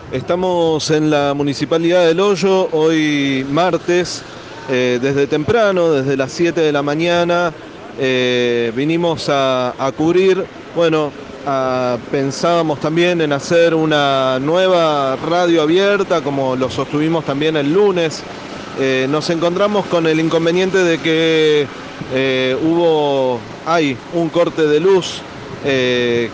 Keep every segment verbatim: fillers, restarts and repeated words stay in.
Estamos en la Municipalidad del Hoyo, hoy martes, eh, desde temprano, desde las siete de la mañana, eh, vinimos a, a cubrir, bueno, a- pensábamos también en hacer una nueva radio abierta, como lo sostuvimos también el lunes. Eh, nos encontramos con el inconveniente de que eh, hubo, hay un corte de luz eh,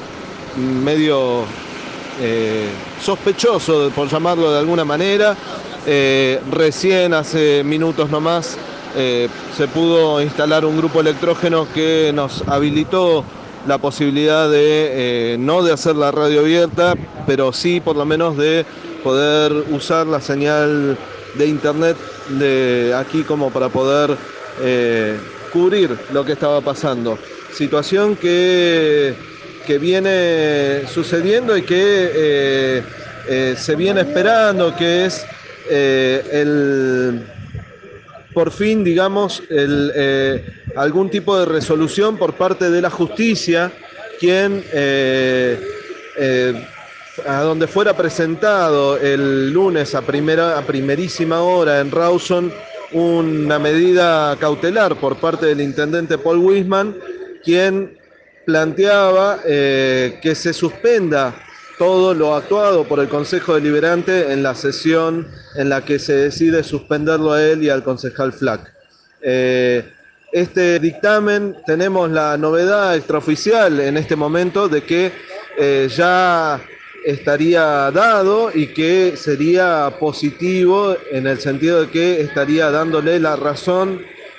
medio eh, sospechoso, por llamarlo de alguna manera. Eh, recién hace minutos nomás eh, se pudo instalar un grupo electrógeno que nos habilitó la posibilidad de, eh, no de hacer la radio abierta, pero sí por lo menos de poder usar la señal de internet de aquí como para poder eh, cubrir lo que estaba pasando. Situación que que viene sucediendo y que eh, eh, se viene esperando, que es eh, el, por fin, digamos, el, eh, algún tipo de resolución por parte de la justicia, quien, eh, eh, a donde fuera presentado el lunes a, primera, a primerísima hora en Rawson una medida cautelar por parte del intendente Paul Wisman, quien planteaba eh, que se suspenda todo lo actuado por el Consejo Deliberante en la sesión en la que se decide suspenderlo a él y al concejal Flack. Eh, este dictamen, tenemos la novedad extraoficial en este momento de que eh, ya estaría dado y que sería positivo en el sentido de que estaría dándole la razón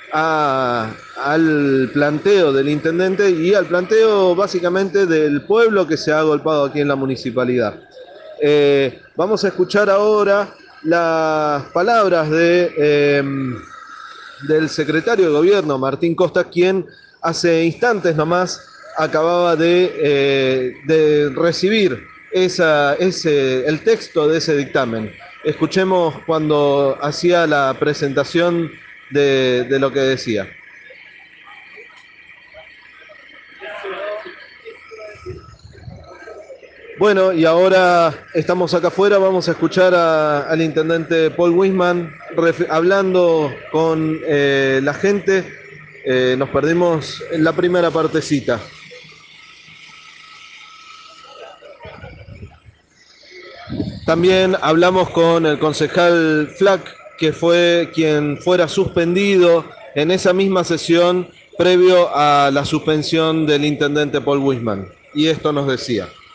a, al planteo del intendente y al planteo básicamente del pueblo que se ha agolpado aquí en la municipalidad. Eh, vamos a escuchar ahora las palabras de, eh, del secretario de Gobierno, Martín Costa, quien hace instantes nomás acababa de, eh, de recibir esa, ese, el texto de ese dictamen. Escuchemos cuando hacía la presentación de, de lo que decía. Bueno, y ahora estamos acá afuera, vamos a escuchar a- al intendente Paul Wisman ref- hablando con eh, la gente. Eh, nos perdimos en la primera partecita. También hablamos con el concejal Flack, que fue quien fuera suspendido en esa misma sesión previo a la suspensión del intendente Paul Wisman. Y esto nos decía.